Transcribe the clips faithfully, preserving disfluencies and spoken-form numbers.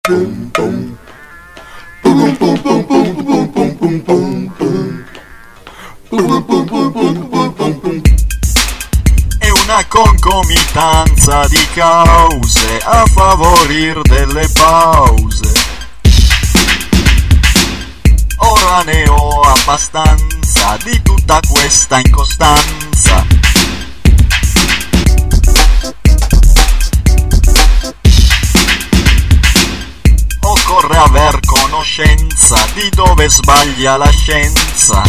È una concomitanza di cause a favorir delle pause. Ora ne ho abbastanza di tutta questa incostanza. Occorre aver conoscenza di dove sbaglia la scienza.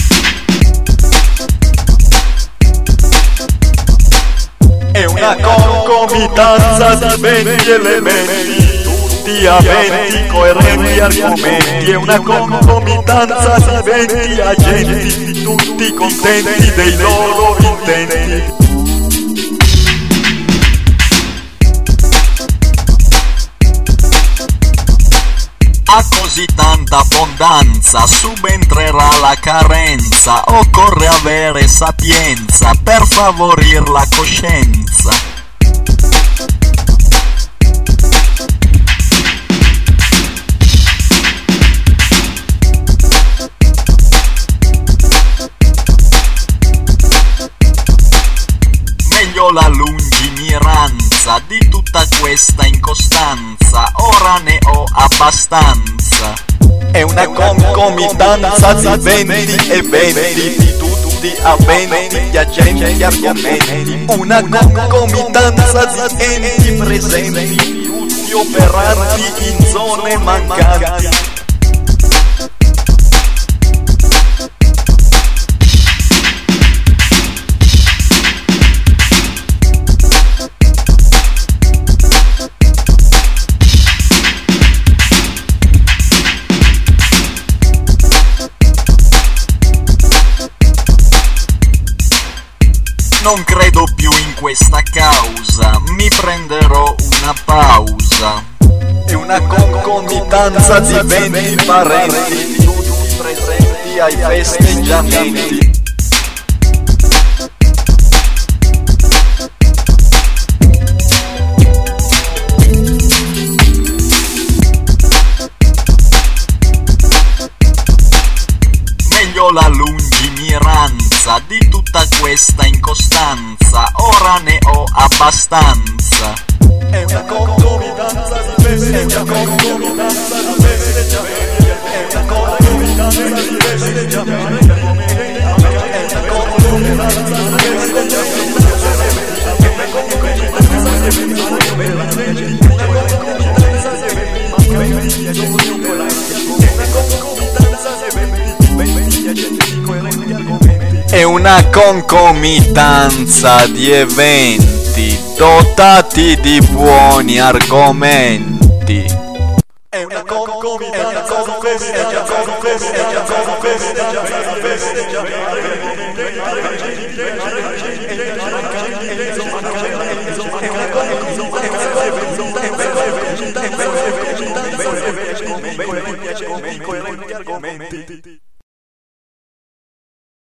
È una concomitanza di venti elementi, tutti aventi coerenti argomenti. È una concomitanza di venti agenti, tutti contenti dei loro intenti. A così tanta abbondanza subentrerà la carenza. Occorre avere sapienza per favorir la coscienza. Meglio la lungimiranza di tutta questa incostanza. Ora ne ho abbastanza. È una concomitanza di venti eventi, di tutti aventi, gli agenti, gli argomenti. Una concomitanza di enti presenti, tutti operanti in zone mancanti. Non credo più in questa causa, mi prenderò una pausa. È una concomitanza di venti parenti, tutti presenti ai festeggiamenti. Meglio la lungimiranza di tutta questa incostanza. Ora ne ho abbastanza. È una concomitanza di festeggiamenti. È una concomitanza di festeggiamenti. È una concomitanza di festeggiamenti. È una concomitanza di È una concomitanza di eventi dotati di buoni argomenti. È una concomitanza di festeggiamenti.